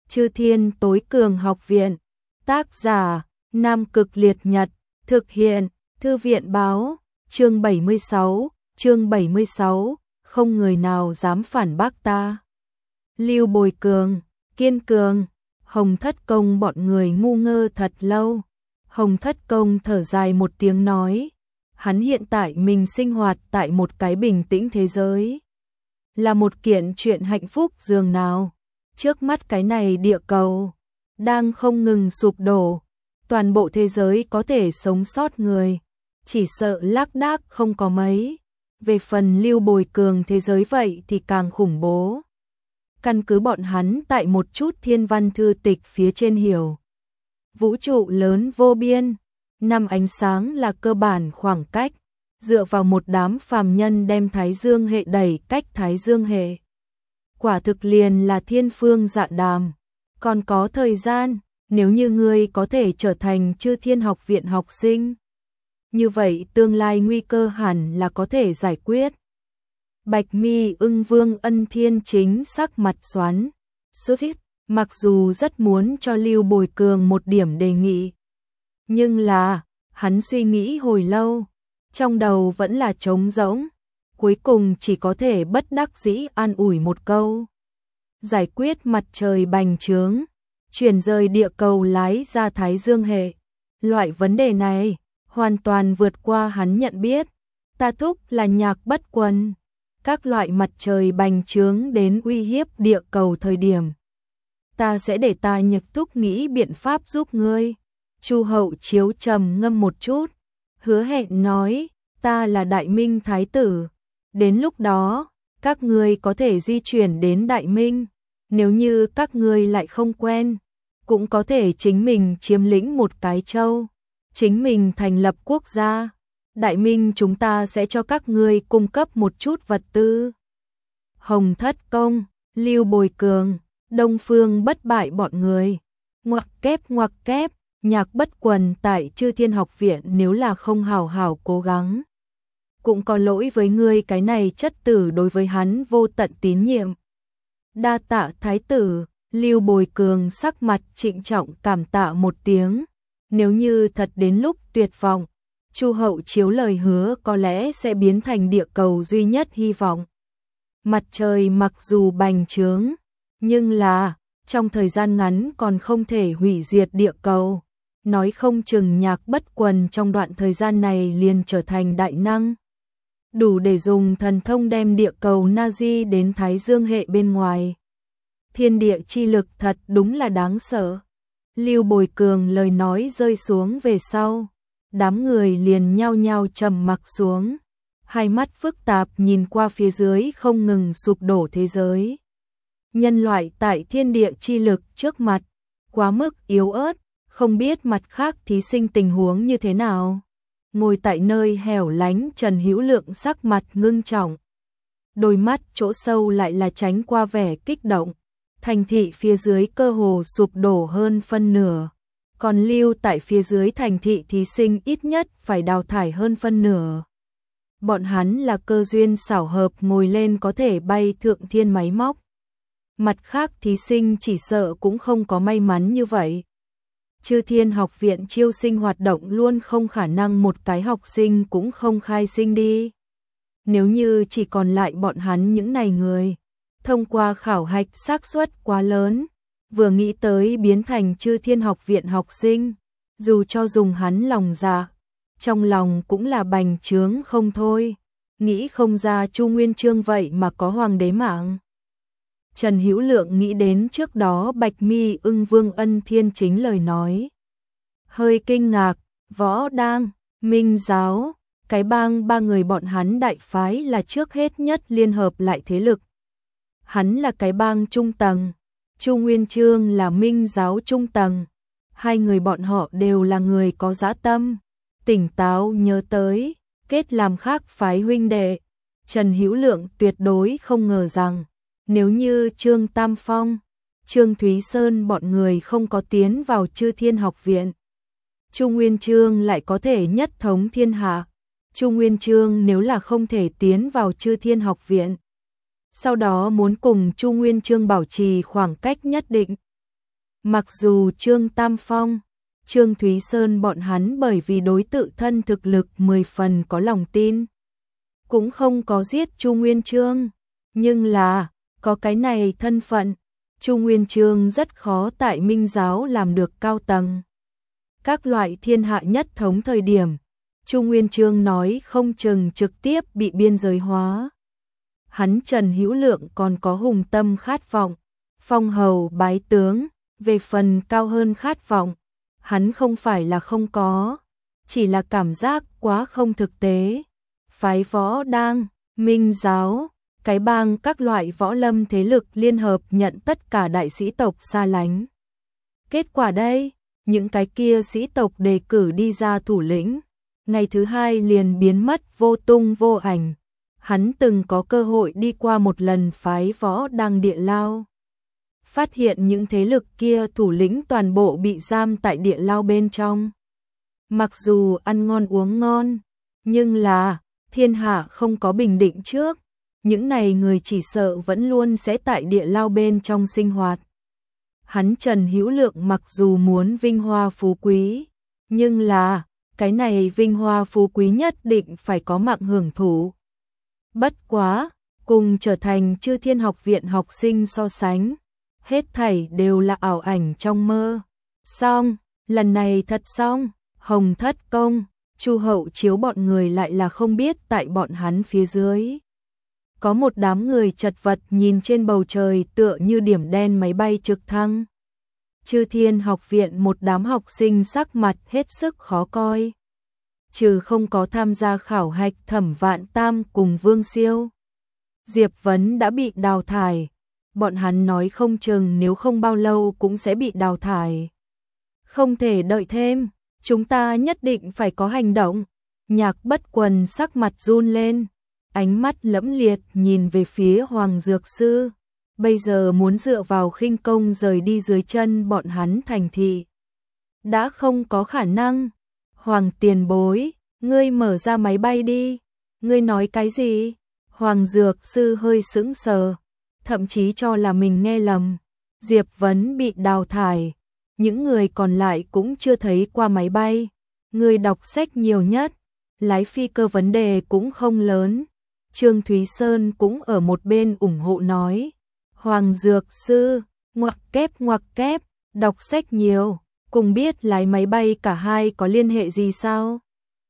Chư Thiên Tối Cường Học Viện. Tác giả: Nam Cực Liệt Nhật. Thực hiện: Thư viện báo. Chương 76, không người nào dám phản bác ta. Lưu Bồi Cường, kiên cường. Hồng Thất Công bọn người ngu ngơ thật lâu. Hồng Thất Công thở dài một tiếng nói, hắn hiện tại mình sinh hoạt tại một cái bình tĩnh thế giới, là một kiện chuyện hạnh phúc dường nào. Trước mắt cái này địa cầu đang không ngừng sụp đổ, toàn bộ thế giới có thể sống sót người chỉ sợ lác đác không có mấy. Về phần Lưu Bồi Cường thế giới vậy thì càng khủng bố. Căn cứ bọn hắn tại một chút thiên văn thư tịch phía trên hiểu, vũ trụ lớn vô biên, năm ánh sáng là cơ bản khoảng cách, dựa vào một đám phàm nhân đem Thái Dương hệ đẩy cách Thái Dương hệ. Quả thực liền là thiên phương dạ đàm. Còn có thời gian, nếu như ngươi có thể trở thành Chư Thiên Học Viện học sinh, như vậy tương lai nguy cơ hẳn là có thể giải quyết. Bạch Mi Ưng Vương Ân Thiên chính sắc mặt xoắn xuýt, mặc dù rất muốn cho Lưu Bồi Cường một điểm đề nghị, nhưng là hắn suy nghĩ hồi lâu, trong đầu vẫn là trống rỗng, cuối cùng chỉ có thể bất đắc dĩ an ủi một câu: giải quyết mặt trời bành trướng, chuyển rời địa cầu lái ra Thái Dương hệ. Loại vấn đề này hoàn toàn vượt qua hắn nhận biết. Ta thúc là Nhạc Bất Quần, các loại mặt trời bành trướng đến uy hiếp địa cầu thời điểm, ta sẽ để ta Nhật thúc nghĩ biện pháp giúp ngươi. Chu Hậu Chiếu trầm ngâm một chút, hứa hẹn nói, ta là Đại Minh Thái tử, đến lúc đó các ngươi có thể di chuyển đến Đại Minh, nếu như các ngươi lại không quen, cũng có thể chính mình chiếm lĩnh một cái châu, chính mình thành lập quốc gia. Đại Minh chúng ta sẽ cho các ngươi cung cấp một chút vật tư. Hồng Thất Công, Lưu Bồi Cường, Đông Phương Bất Bại bọn người. Ngoặc kép, Nhạc Bất Quần tại Chư Thiên Học Viện nếu là không hào hào cố gắng, cũng có lỗi với ngươi cái này chất tử đối với hắn vô tận tín nhiệm. Đa tạ Thái tử. Lưu Bồi Cường sắc mặt trịnh trọng cảm tạ một tiếng. Nếu như thật đến lúc tuyệt vọng, Chu Hậu Chiếu lời hứa có lẽ sẽ biến thành địa cầu duy nhất hy vọng. Mặt trời mặc dù bành trướng, nhưng là trong thời gian ngắn còn không thể hủy diệt địa cầu. Nói không chừng Nhạc Bất Quần trong đoạn thời gian này liền trở thành đại năng, đủ để dùng thần thông đem địa cầu Nazi đến Thái Dương hệ bên ngoài. Thiên địa chi lực thật đúng là đáng sợ. Lưu Bồi Cường lời nói rơi xuống về sau, đám người liền nhao nhao trầm mặc xuống, hai mắt phức tạp nhìn qua phía dưới không ngừng sụp đổ thế giới. Nhân loại tại thiên địa chi lực trước mặt quá mức yếu ớt, không biết mặt khác thí sinh tình huống như thế nào. Ngồi tại nơi hẻo lánh Trần Hữu Lượng sắc mặt ngưng trọng, đôi mắt chỗ sâu lại là tránh qua vẻ kích động. Thành thị phía dưới cơ hồ sụp đổ hơn phân nửa, còn lưu tại phía dưới thành thị thí sinh ít nhất phải đào thải hơn phân nửa. Bọn hắn là cơ duyên xảo hợp ngồi lên có thể bay thượng thiên máy móc. Mặt khác thí sinh chỉ sợ cũng không có may mắn như vậy. Chư Thiên Học Viện chiêu sinh hoạt động luôn không khả năng một cái học sinh cũng không khai sinh đi. Nếu như chỉ còn lại bọn hắn những này người, thông qua khảo hạch xác suất quá lớn, vừa nghĩ tới biến thành Chư Thiên Học Viện học sinh, dù cho dùng hắn lòng dạ, trong lòng cũng là bành trướng không thôi. Nghĩ không ra Chu Nguyên Chương vậy mà có hoàng đế mạng. Trần Hữu Lượng nghĩ đến trước đó Bạch Mi Ưng Vương Ân Thiên chính lời nói, hơi kinh ngạc. Võ Đang, Minh Giáo, cái bang ba người bọn hắn đại phái là trước hết nhất liên hợp lại thế lực. Hắn là cái bang trung tầng, Chu Nguyên Chương là Minh Giáo trung tầng. Hai người bọn họ đều là người có dã tâm, tỉnh táo nhớ tới, kết làm khác phái huynh đệ. Trần Hữu Lượng tuyệt đối không ngờ rằng, nếu như Trương Tam Phong, Trương Thúy Sơn bọn người không có tiến vào Chư Thiên Học Viện, Chu Nguyên Chương lại có thể nhất thống thiên hạ. Chu Nguyên Chương nếu là không thể tiến vào Chư Thiên Học Viện, sau đó muốn cùng Chu Nguyên Chương bảo trì khoảng cách nhất định, Mặc dù Trương Tam Phong, Trương Thúy Sơn bọn hắn bởi vì đối tự thân thực lực 10 phần có lòng tin, cũng không có giết Chu Nguyên Chương, nhưng là có cái này thân phận, Chu Nguyên Chương rất khó tại Minh giáo làm được cao tầng. Các loại thiên hạ nhất thống thời điểm, Chu Nguyên Chương nói không chừng trực tiếp bị biên giới hóa. Hắn Trần Hữu Lượng còn có hùng tâm khát vọng, phong hầu bái tướng, về phần cao hơn khát vọng, hắn không phải là không có, chỉ là cảm giác quá không thực tế. Phái võ đang, Minh giáo, cái bang các loại võ lâm thế lực liên hợp nhận tất cả đại sĩ tộc xa lánh. Kết quả đây, những cái kia sĩ tộc đề cử đi ra thủ lĩnh, ngày thứ hai liền biến mất vô tung vô ảnh. Hắn từng có cơ hội đi qua một lần phái võ đang địa lao, phát hiện những thế lực kia thủ lĩnh toàn bộ bị giam tại địa lao bên trong. Mặc dù ăn ngon uống ngon, nhưng là thiên hạ không có bình định trước, những này người chỉ sợ vẫn luôn sẽ tại địa lao bên trong sinh hoạt. Hắn Trần Hữu Lượng mặc dù muốn vinh hoa phú quý, nhưng là cái này vinh hoa phú quý nhất định phải có mạng hưởng thụ. Bất quá, cùng trở thành Chư Thiên Học viện học sinh so sánh, hết thảy đều là ảo ảnh trong mơ. Xong, lần này thật xong, Hồng Thất Công, Chu Hậu Chiếu bọn người lại là không biết tại bọn hắn phía dưới. Có một đám người chật vật nhìn trên bầu trời tựa như điểm đen máy bay trực thăng. Chư Thiên Học viện một đám học sinh sắc mặt hết sức khó coi. Trừ không có tham gia khảo hạch Thẩm Vạn Tam cùng Vương Siêu, Diệp Vấn đã bị đào thải. Bọn hắn nói không chừng nếu không bao lâu cũng sẽ bị đào thải. Không thể đợi thêm, chúng ta nhất định phải có hành động. Nhạc Bất Quần sắc mặt run lên, ánh mắt lẫm liệt nhìn về phía Hoàng Dược Sư. Bây giờ muốn dựa vào khinh công rời đi dưới chân bọn hắn thành thị đã không có khả năng. Hoàng tiền bối, ngươi mở ra máy bay đi. Ngươi nói cái gì? Hoàng Dược Sư hơi sững sờ, thậm chí cho là mình nghe lầm. Diệp Vấn bị đào thải, những người còn lại cũng chưa thấy qua máy bay. Người đọc sách nhiều nhất, lái phi cơ vấn đề cũng không lớn. Trương Thúy Sơn cũng ở một bên ủng hộ nói. Hoàng Dược Sư, ngoặc kép, đọc sách nhiều, cùng biết lái máy bay cả hai có liên hệ gì sao?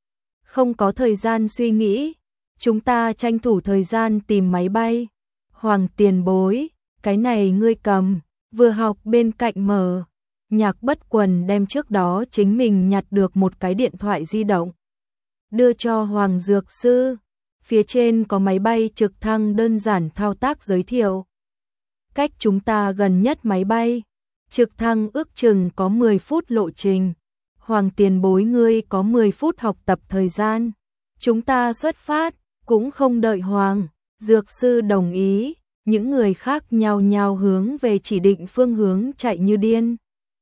Không có thời gian suy nghĩ, chúng ta tranh thủ thời gian tìm máy bay. Hoàng tiền bối, cái này ngươi cầm, vừa học bên cạnh mở. Nhạc Bất Quần đem trước đó chính mình nhặt được một cái điện thoại di động, đưa cho Hoàng Dược Sư. Phía trên có máy bay trực thăng đơn giản thao tác giới thiệu. Cách chúng ta gần nhất máy bay trực thăng ước chừng có 10 phút lộ trình. Hoàng tiền bối ngươi có 10 phút học tập thời gian. Chúng ta xuất phát, cũng không đợi Hoàng Dược Sư đồng ý. Những người khác nhao nhao hướng về chỉ định phương hướng chạy như điên.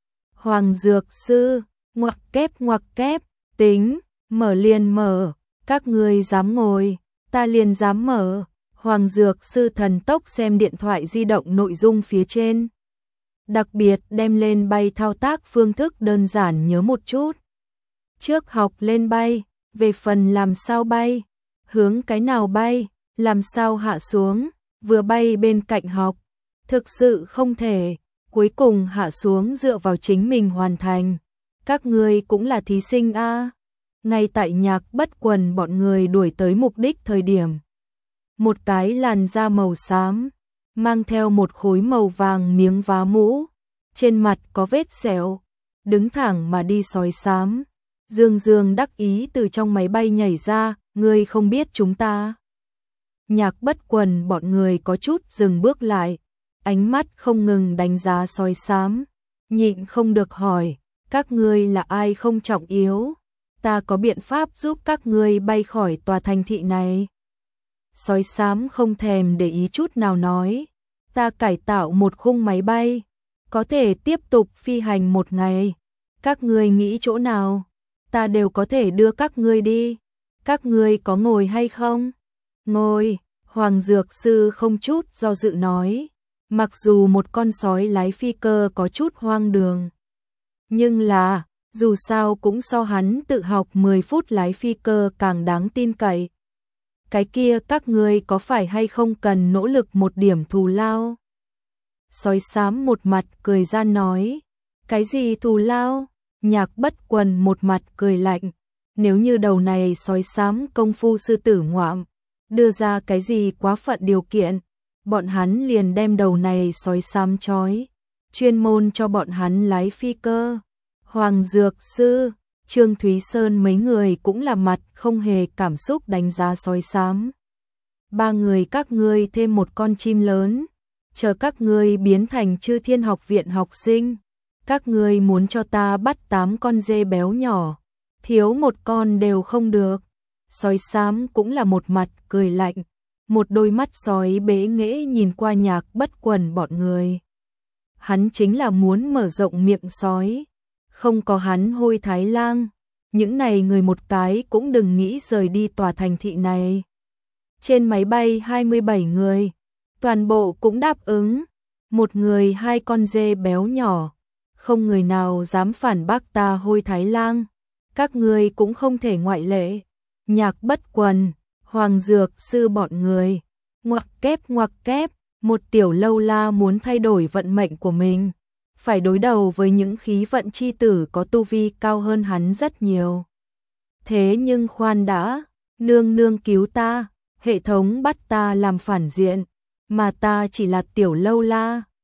Hoàng Dược Sư, ngoặc kép, tính, mở liền mở, các ngươi dám ngồi, ta liền dám mở. Hoàng Dược Sư thần tốc xem điện thoại di động nội dung phía trên. Đặc biệt đem lên bay thao tác phương thức đơn giản nhớ một chút. Trước học lên bay, về phần làm sao bay, hướng cái nào bay, làm sao hạ xuống, vừa bay bên cạnh học, thực sự không thể, cuối cùng hạ xuống dựa vào chính mình hoàn thành. Các ngươi cũng là thí sinh a. Ngay tại Nhạc Bất Quần bọn người đuổi tới mục đích thời điểm, một cái làn da màu xám, mang theo một khối màu vàng miếng vá mũ, trên mặt có vết sẹo, đứng thẳng mà đi sói xám, dương dương đắc ý từ trong máy bay nhảy ra. Ngươi không biết chúng ta? Nhạc Bất Quần bọn người có chút dừng bước lại, ánh mắt không ngừng đánh giá sói xám, nhịn không được hỏi, các ngươi là ai không trọng yếu, ta có biện pháp giúp các ngươi bay khỏi tòa thành thị này. Sói xám không thèm để ý chút nào nói, ta cải tạo một khung máy bay, có thể tiếp tục phi hành một ngày, các ngươi nghĩ chỗ nào, ta đều có thể đưa các ngươi đi, các ngươi có ngồi hay không? Ngồi. Hoàng Dược Sư không chút do dự nói, Mặc dù một con sói lái phi cơ có chút hoang đường, nhưng là, dù sao cũng so hắn tự học 10 phút lái phi cơ càng đáng tin cậy. Cái kia các ngươi có phải hay không cần nỗ lực một điểm thù lao? Sói xám một mặt cười ra nói, cái gì thù lao? Nhạc Bất Quần một mặt cười lạnh, nếu như đầu này sói xám công phu sư tử ngoạm, đưa ra cái gì quá phận điều kiện, bọn hắn liền đem đầu này sói xám trói, chuyên môn cho bọn hắn lái phi cơ. Hoàng Dược Sư, Trương Thúy Sơn mấy người cũng là mặt không hề cảm xúc đánh giá sói xám. Ba người các ngươi thêm một con chim lớn, chờ các ngươi biến thành Chư Thiên Học viện học sinh, các ngươi muốn cho ta bắt 8 con dê béo nhỏ, thiếu một con đều không được. Sói xám cũng là một mặt cười lạnh, một đôi mắt sói bế nghễ nhìn qua Nhạc Bất Quần bọn người. Hắn chính là muốn mở rộng miệng sói, không có hắn Hôi Thái Lang, những này người một cái cũng đừng nghĩ rời đi tòa thành thị này. Trên máy bay 27 người, toàn bộ cũng đáp ứng, một người 2 con dê béo nhỏ, không người nào dám phản bác ta Hôi Thái Lang, các ngươi cũng không thể ngoại lệ. Nhạc Bất Quần, Hoàng Dược Sư bọn người, ngoặc kép, một tiểu lâu la muốn thay đổi vận mệnh của mình, phải đối đầu với những khí vận chi tử có tu vi cao hơn hắn rất nhiều. Thế nhưng khoan đã, nương nương cứu ta, hệ thống bắt ta làm phản diện, mà ta chỉ là tiểu lâu la,